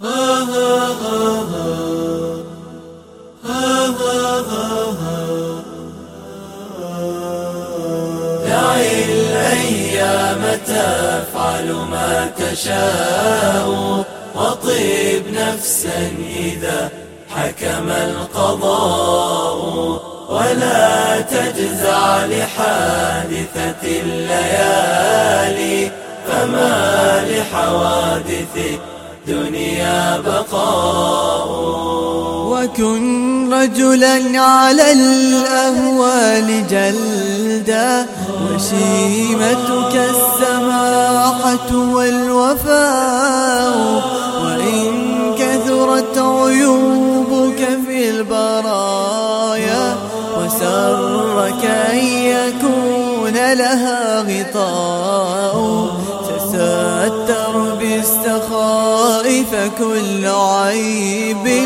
دعي الأيام تفعل ما تشاء، وطيب نفسا إذا حكم القضاء، ولا تجزع لحادثة الليالي، فما لحوادث الدنيا بقاء. وكن رجلا على الأهوال جلدا، وشيمتك السماحة والوفاء، وإن كثرت عيوبك في البرايا، وسرك أن يكون لها غطاء، تستر بالسخاء فكل عيب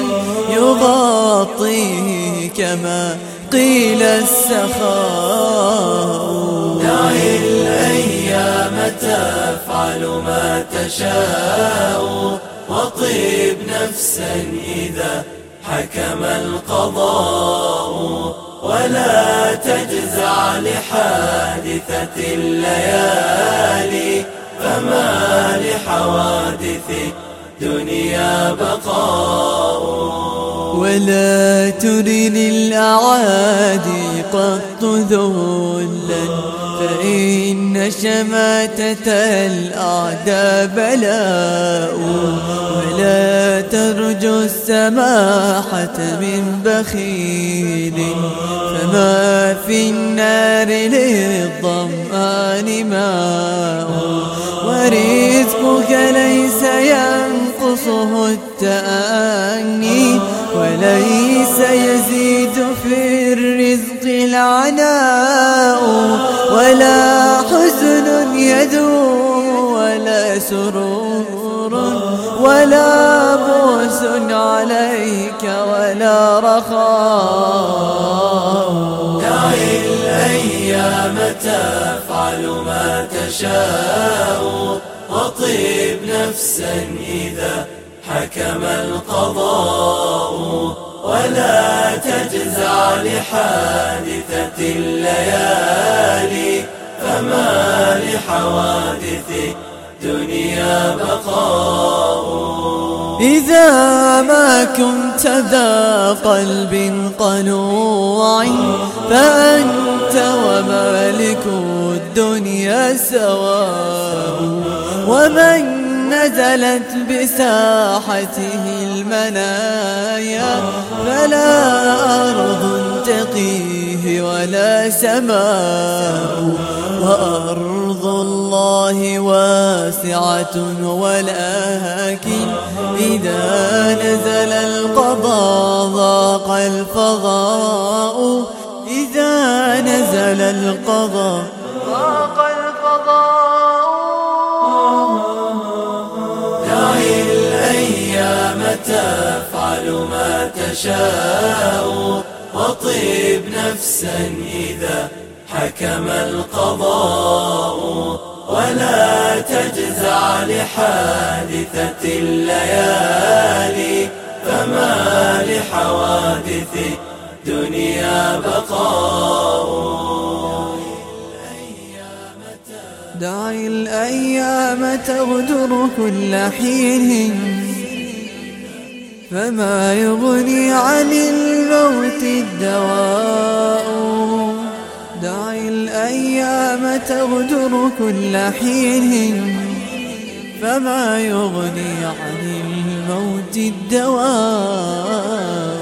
يغطيه كما قيل السخاء. دعي الأيام تفعل ما تشاء، وطيب نفسا إذا حكم القضاء، ولا تجزع لحادثة الليالي، فما لحوادث الدنيا بقاء. ولا ترن الأعادي قط ذلا، فإن شماتة الأعداء بلاء، ولا ترجو السماحة من بخيل، فما في النار للظمآن ماء، ورزقك ليس ينقصه التأني، وليس يزيد في الرزق العناء، ولا حزن يدوم ولا سرور، ولا بؤس عليك ولا رخاء. دعي الأيام تفعل ما تشاء، وطيب نفسا إذا حكم القضاء، ولا تجزع لحادثة الليالي، فما لحوادث الدنيا بقاء. إذا ما كنت ذا قلب قنوع، فأنت ومالك الدنيا سواء، ومن نزلت بساحته المنايا، فلا أرض تقيه ولا سماء، وأرض الله واسعة، ولكن إذا نزل القضاء ضاق الفضاء، إذا نزل القضاء ضاق الفضاء. دعي الأيام تفعل ما تشاء، وطيب نفسا إذا حكم القضاء، ولا تجزع لحادثة الليالي، فما لحوادث الدنيا بقاء. دعي الأيام تغدر كل حين، فما يغني عن الموت الدواء. دعي الأيام تغدر كل حين، فما يغني عن الموت الدواء.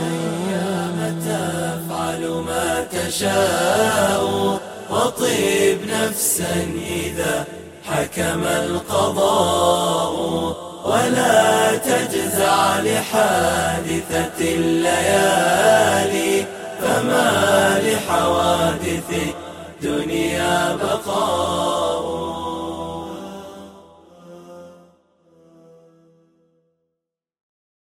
تفعل ما تشاء، وطيب نفسا إذا حكم القضاء، ولا تجزع لحادثة الليالي،